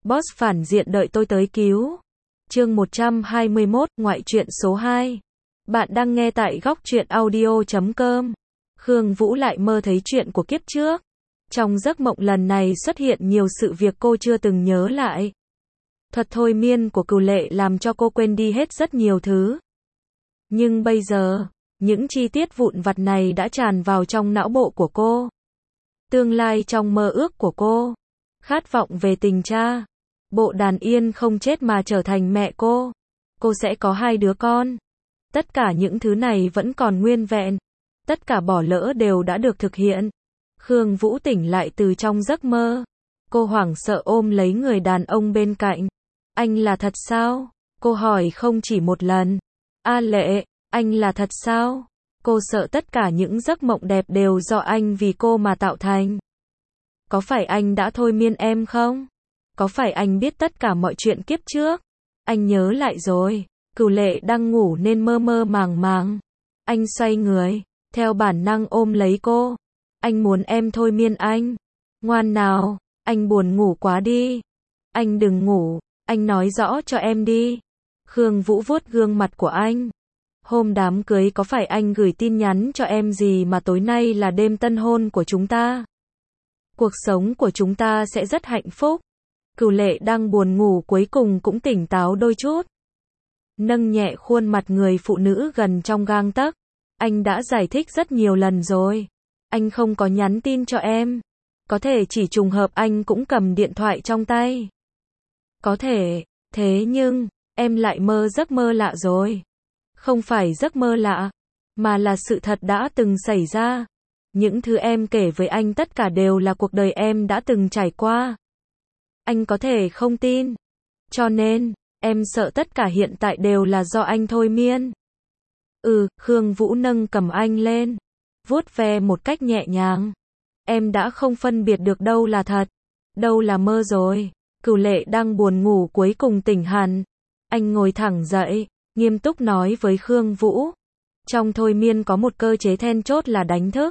Boss phản diện đợi tôi tới cứu. Chương 121, ngoại truyện số 2. Bạn đang nghe tại góc truyện audio.com. Khương Vũ lại mơ thấy chuyện của kiếp trước. Trong giấc mộng lần này xuất hiện nhiều sự việc cô chưa từng nhớ lại. Thuật thôi miên của Cửu Lệ làm cho cô quên đi hết rất nhiều thứ. Nhưng bây giờ, những chi tiết vụn vặt này đã tràn vào trong não bộ của cô. Tương lai trong mơ ước của cô. Khát vọng về tình cha. Bộ Đàn Yên không chết mà trở thành mẹ cô. Cô sẽ có 2 đứa con. Tất cả những thứ này vẫn còn nguyên vẹn. Tất cả bỏ lỡ đều đã được thực hiện. Khương Vũ tỉnh lại từ trong giấc mơ. Cô hoảng sợ ôm lấy người đàn ông bên cạnh. Anh là thật sao? Cô hỏi không chỉ một lần. A Lệ, anh là thật sao? Cô sợ tất cả những giấc mộng đẹp đều do anh vì cô mà tạo thành. Có phải anh đã thôi miên em không? Có phải anh biết tất cả mọi chuyện kiếp trước? Anh nhớ lại rồi. Cửu Lệ đang ngủ nên mơ mơ màng màng. Anh xoay người, theo bản năng ôm lấy cô. Anh muốn em thôi miên anh. Ngoan nào, anh buồn ngủ quá đi. Anh đừng ngủ, anh nói rõ cho em đi. Khương Vũ vuốt gương mặt của anh. Hôm đám cưới có phải anh gửi tin nhắn cho em gì mà tối nay là đêm tân hôn của chúng ta? Cuộc sống của chúng ta sẽ rất hạnh phúc. Cửu Lệ đang buồn ngủ cuối cùng cũng tỉnh táo đôi chút. Nâng nhẹ khuôn mặt người phụ nữ gần trong gang tấc. Anh đã giải thích rất nhiều lần rồi. Anh không có nhắn tin cho em. Có thể chỉ trùng hợp anh cũng cầm điện thoại trong tay. Có thể, thế nhưng, em lại mơ giấc mơ lạ rồi. Không phải giấc mơ lạ, mà là sự thật đã từng xảy ra. Những thứ em kể với anh tất cả đều là cuộc đời em đã từng trải qua. Anh có thể không tin. Cho nên, em sợ tất cả hiện tại đều là do anh thôi miên. Khương Vũ nâng cầm anh lên, vuốt ve một cách nhẹ nhàng. Em đã không phân biệt được đâu là thật, đâu là mơ rồi. Cửu Lệ đang buồn ngủ cuối cùng tỉnh hẳn. Anh ngồi thẳng dậy, nghiêm túc nói với Khương Vũ. Trong thôi miên có một cơ chế then chốt là đánh thức.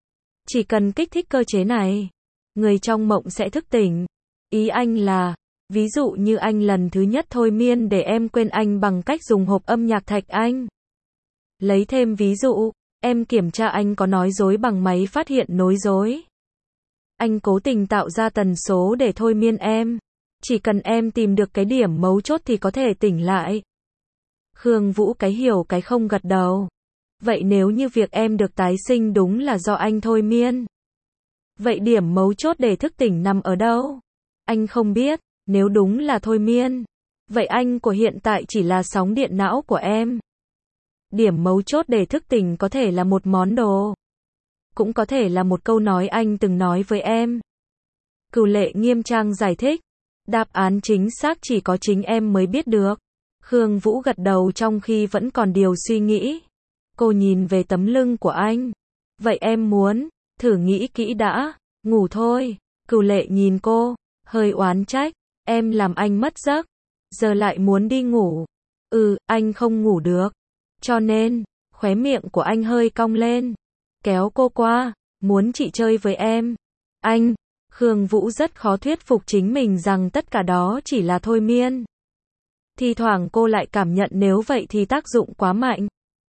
Chỉ cần kích thích cơ chế này, người trong mộng sẽ thức tỉnh. Ý anh là, ví dụ như anh lần thứ nhất thôi miên để em quên anh bằng cách dùng hộp âm nhạc Thạch Anh. Lấy thêm ví dụ, em kiểm tra anh có nói dối bằng máy phát hiện nói dối. Anh cố tình tạo ra tần số để thôi miên em. Chỉ cần em tìm được cái điểm mấu chốt thì có thể tỉnh lại. Khương Vũ cái hiểu cái không gật đầu. Vậy nếu như việc em được tái sinh đúng là do anh thôi miên, vậy điểm mấu chốt để thức tỉnh nằm ở đâu? Anh không biết. Nếu đúng là thôi miên, vậy anh của hiện tại chỉ là sóng điện não của em. Điểm mấu chốt để thức tỉnh có thể là một món đồ, cũng có thể là một câu nói anh từng nói với em. Cửu Lệ nghiêm trang giải thích. Đáp án chính xác chỉ có chính em mới biết được. Khương Vũ gật đầu trong khi vẫn còn điều suy nghĩ. Cô nhìn về tấm lưng của anh. Vậy em muốn, thử nghĩ kỹ đã, ngủ thôi. Cửu Lệ nhìn cô, hơi oán trách. Em làm anh mất giấc, giờ lại muốn đi ngủ. Anh không ngủ được. Cho nên, khóe miệng của anh hơi cong lên. Kéo cô qua, muốn chị chơi với em. Anh, Khương Vũ rất khó thuyết phục chính mình rằng tất cả đó chỉ là thôi miên. Thi thoảng cô lại cảm nhận nếu vậy thì tác dụng quá mạnh.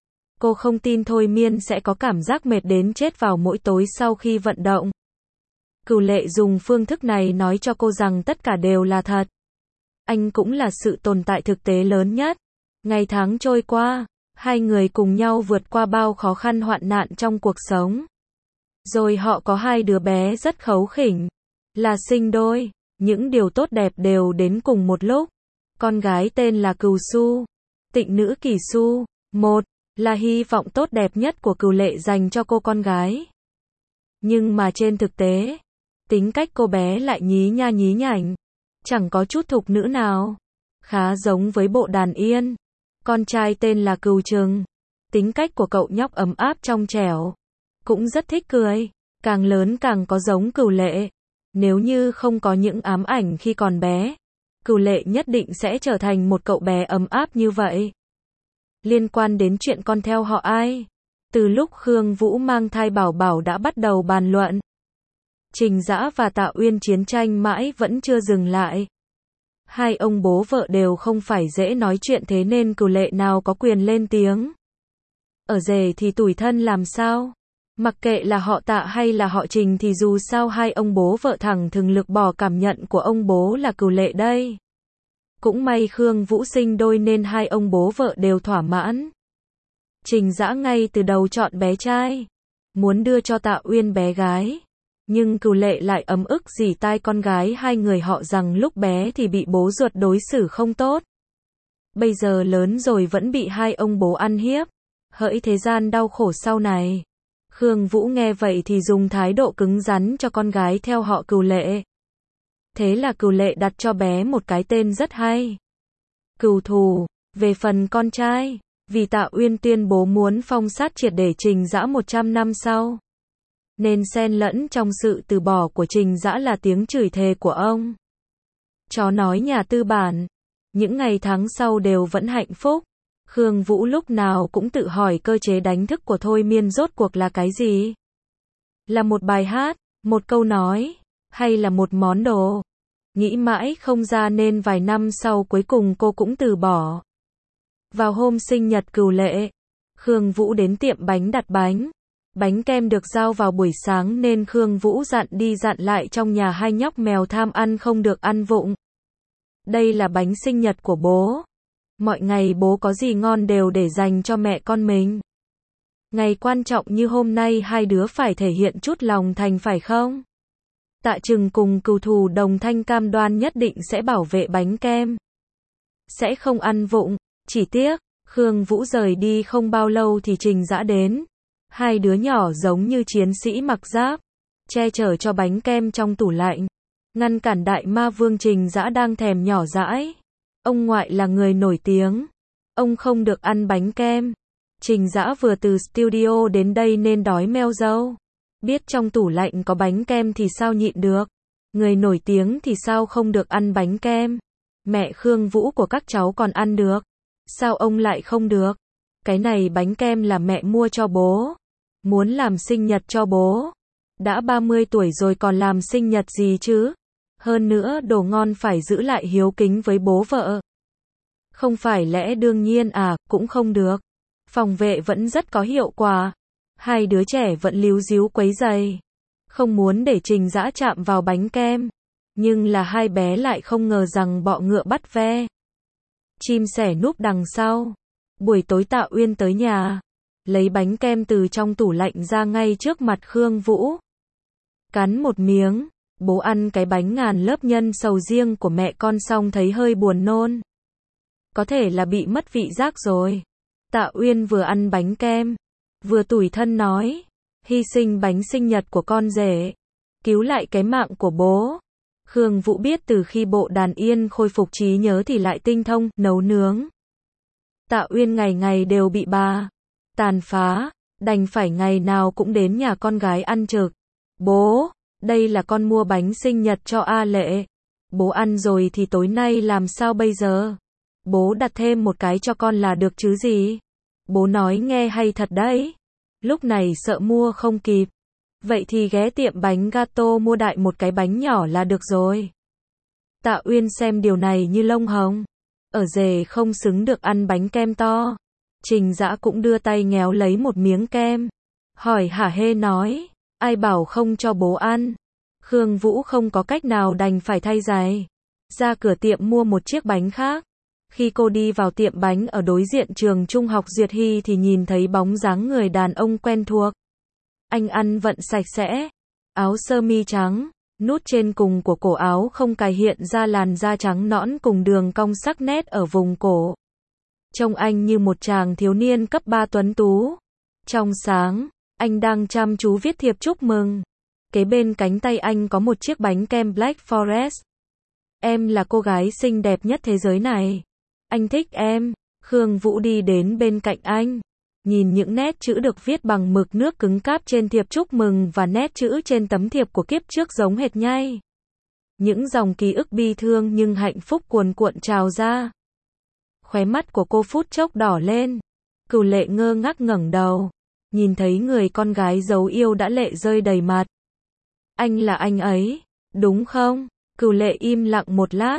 Cô không tin thôi miên sẽ có cảm giác mệt đến chết vào mỗi tối sau khi vận động. Cửu Lệ dùng phương thức này nói cho cô rằng tất cả đều là thật. Anh cũng là sự tồn tại thực tế lớn nhất. Ngày tháng trôi qua, 2 người cùng nhau vượt qua bao khó khăn hoạn nạn trong cuộc sống. Rồi họ có 2 đứa bé rất kháu khỉnh, là sinh đôi. Những điều tốt đẹp đều đến cùng một lúc. Con gái tên là Cửu Su, tịnh nữ Kỳ Su. Một là hy vọng tốt đẹp nhất của Cửu Lệ dành cho cô con gái. Nhưng mà trên thực tế, tính cách cô bé lại nhí nha nhí nhảnh, chẳng có chút thục nữ nào. Khá giống với Bộ Đàn Yên. Con trai tên là Cửu Trừng. Tính cách của cậu nhóc ấm áp trong trẻo, cũng rất thích cười. Càng lớn càng có giống Cửu Lệ. Nếu như không có những ám ảnh khi còn bé, Cửu Lệ nhất định sẽ trở thành một cậu bé ấm áp như vậy. Liên quan đến chuyện con theo họ ai, từ lúc Khương Vũ mang thai Bảo Bảo đã bắt đầu bàn luận. Trình Dã và Tạ Uyên chiến tranh mãi vẫn chưa dừng lại. Hai ông bố vợ đều không phải dễ nói chuyện thế nên Cửu Lệ nào có quyền lên tiếng. Ở rể thì tủi thân làm sao? Mặc kệ là họ Tạ hay là họ Trình thì dù sao hai ông bố vợ thẳng thừng lược bỏ cảm nhận của ông bố là Cửu Lệ đây. Cũng may Khương Vũ sinh đôi nên hai ông bố vợ đều thỏa mãn. Trình Dã ngay từ đầu chọn bé trai, muốn đưa cho Tạ Uyên bé gái. Nhưng Cửu Lệ lại ấm ức rỉ tai con gái hai người họ rằng lúc bé thì bị bố ruột đối xử không tốt. Bây giờ lớn rồi vẫn bị hai ông bố ăn hiếp. Hỡi thế gian đau khổ sau này. Khương Vũ nghe vậy thì dùng thái độ cứng rắn cho con gái theo họ Cửu Lệ. Thế là Cửu Lệ đặt cho bé một cái tên rất hay. Cửu Thù. Về phần con trai, vì Tạ Uyên tuyên bố muốn phong sát triệt để Trình Dã 100 năm sau. Nên xen lẫn trong sự từ bỏ của Trình Dã là tiếng chửi thề của ông. Chó nói nhà tư bản. Những ngày tháng sau đều vẫn hạnh phúc. Khương Vũ lúc nào cũng tự hỏi cơ chế đánh thức của thôi miên rốt cuộc là cái gì? Là một bài hát, một câu nói, hay là một món đồ? Nghĩ mãi không ra nên vài năm sau cuối cùng cô cũng từ bỏ. Vào hôm sinh nhật Cửu Lệ, Khương Vũ đến tiệm bánh đặt bánh. Bánh kem được giao vào buổi sáng nên Khương Vũ dặn đi dặn lại trong nhà hai nhóc mèo tham ăn không được ăn vụng. Đây là bánh sinh nhật của bố. Mọi ngày bố có gì ngon đều để dành cho mẹ con mình. Ngày quan trọng như hôm nay hai đứa phải thể hiện chút lòng thành phải không? Tạ Trừng cùng Cửu Thù đồng thanh cam đoan nhất định sẽ bảo vệ bánh kem. Sẽ không ăn vụng, chỉ tiếc, Khương Vũ rời đi không bao lâu thì Trình Dã đến. Hai đứa nhỏ giống như chiến sĩ mặc giáp, che chở cho bánh kem trong tủ lạnh. Ngăn cản đại ma vương Trình Dã đang thèm nhỏ dãi. Ông ngoại là người nổi tiếng. Ông không được ăn bánh kem. Trình Dã vừa từ studio đến đây nên đói meo râu. Biết trong tủ lạnh có bánh kem thì sao nhịn được. Người nổi tiếng thì sao không được ăn bánh kem. Mẹ Khương Vũ của các cháu còn ăn được. Sao ông lại không được? Cái này bánh kem là mẹ mua cho bố. Muốn làm sinh nhật cho bố. Đã 30 tuổi rồi còn làm sinh nhật gì chứ? Hơn nữa đồ ngon phải giữ lại hiếu kính với bố vợ. Không phải lẽ đương nhiên à, cũng không được. Phòng vệ vẫn rất có hiệu quả. Hai đứa trẻ vẫn líu díu quấy giày. Không muốn để Trình Dã chạm vào bánh kem. Nhưng là hai bé lại không ngờ rằng bọ ngựa bắt ve. Chim sẻ núp đằng sau. Buổi tối Tạ Uyên tới nhà. Lấy bánh kem từ trong tủ lạnh ra ngay trước mặt Khương Vũ. Cắn một miếng. Bố ăn cái bánh ngàn lớp nhân sầu riêng của mẹ con xong thấy hơi buồn nôn. Có thể là bị mất vị giác rồi. Tạ Uyên vừa ăn bánh kem, vừa tủi thân nói. Hy sinh bánh sinh nhật của con rể. Cứu lại cái mạng của bố. Khương Vũ biết từ khi bộ đàn yên khôi phục trí nhớ thì lại tinh thông, nấu nướng. Tạ Uyên ngày ngày đều bị bà tàn phá, đành phải ngày nào cũng đến nhà con gái ăn trực. Bố, đây là con mua bánh sinh nhật cho A Lệ. Bố ăn rồi thì tối nay làm sao bây giờ? Bố đặt thêm một cái cho con là được chứ gì? Bố nói nghe hay thật đấy. Lúc này sợ mua không kịp. Vậy thì ghé tiệm bánh gato mua đại một cái bánh nhỏ là được rồi. Tạ Uyên xem điều này như lông hồng. Ở rể không xứng được ăn bánh kem to. Trình Dã cũng đưa tay nhéo lấy một miếng kem. Hỏi hả hê nói. Ai bảo không cho bố ăn? Khương Vũ không có cách nào đành phải thay giày. Ra cửa tiệm mua một chiếc bánh khác. Khi cô đi vào tiệm bánh ở đối diện trường trung học Duyệt Hy thì nhìn thấy bóng dáng người đàn ông quen thuộc. Anh ăn vận sạch sẽ. Áo sơ mi trắng. Nút trên cùng của cổ áo không cài hiện ra làn da trắng nõn cùng đường cong sắc nét ở vùng cổ. Trông anh như một chàng thiếu niên cấp 3 tuấn tú. Trong sáng, anh đang chăm chú viết thiệp chúc mừng. Kế bên cánh tay anh có một chiếc bánh kem Black Forest. Em là cô gái xinh đẹp nhất thế giới này. Anh thích em. Khương Vũ đi đến bên cạnh anh. Nhìn những nét chữ được viết bằng mực nước cứng cáp trên thiệp chúc mừng và nét chữ trên tấm thiệp của kiếp trước giống hệt nhây. Những dòng ký ức bi thương nhưng hạnh phúc cuồn cuộn trào ra. Khóe mắt của cô phút chốc đỏ lên. Cửu Lệ ngơ ngác ngẩng đầu. Nhìn thấy người con gái dấu yêu đã lệ rơi đầy mặt. Anh là anh ấy, đúng không? Cửu Lệ im lặng một lát.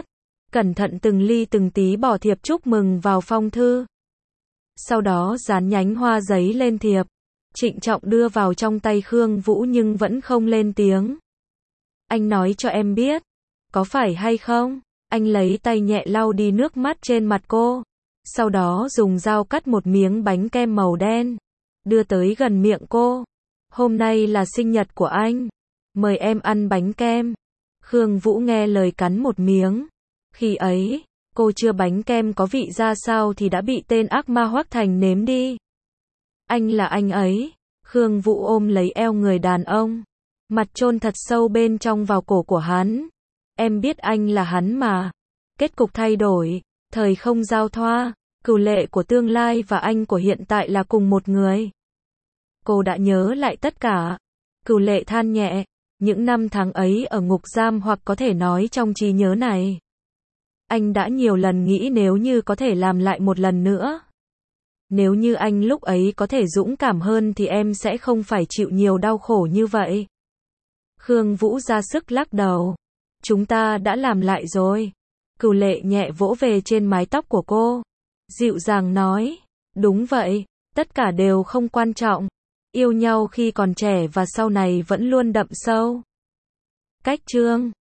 cẩn thận từng ly từng tí bỏ thiệp chúc mừng vào phong thư. Sau đó dán nhánh hoa giấy lên thiệp, trịnh trọng đưa vào trong tay Khương Vũ nhưng vẫn không lên tiếng. Anh nói cho em biết, có phải hay không? Anh lấy tay nhẹ lau đi nước mắt trên mặt cô, sau đó dùng dao cắt một miếng bánh kem màu đen, đưa tới gần miệng cô. Hôm nay là sinh nhật của anh, mời em ăn bánh kem. Khương Vũ nghe lời cắn một miếng. Khi ấy, cô chưa bánh kem có vị ra sao thì đã bị tên ác ma Hoắc Thành nếm đi. Anh là anh ấy. Khương Vũ ôm lấy eo người đàn ông, mặt chôn thật sâu bên trong vào cổ của hắn. Em biết anh là hắn mà. Kết cục thay đổi, thời không giao thoa, Cửu Lệ của tương lai và anh của hiện tại là cùng một người. Cô đã nhớ lại tất cả. Cửu Lệ than nhẹ, những năm tháng ấy ở ngục giam hoặc có thể nói trong trí nhớ này. Anh đã nhiều lần nghĩ nếu như có thể làm lại một lần nữa. Nếu như anh lúc ấy có thể dũng cảm hơn thì em sẽ không phải chịu nhiều đau khổ như vậy. Khương Vũ ra sức lắc đầu. Chúng ta đã làm lại rồi. Cửu Lệ nhẹ vỗ về trên mái tóc của cô, dịu dàng nói, đúng vậy, tất cả đều không quan trọng. Yêu nhau khi còn trẻ và sau này vẫn luôn đậm sâu. Cách chương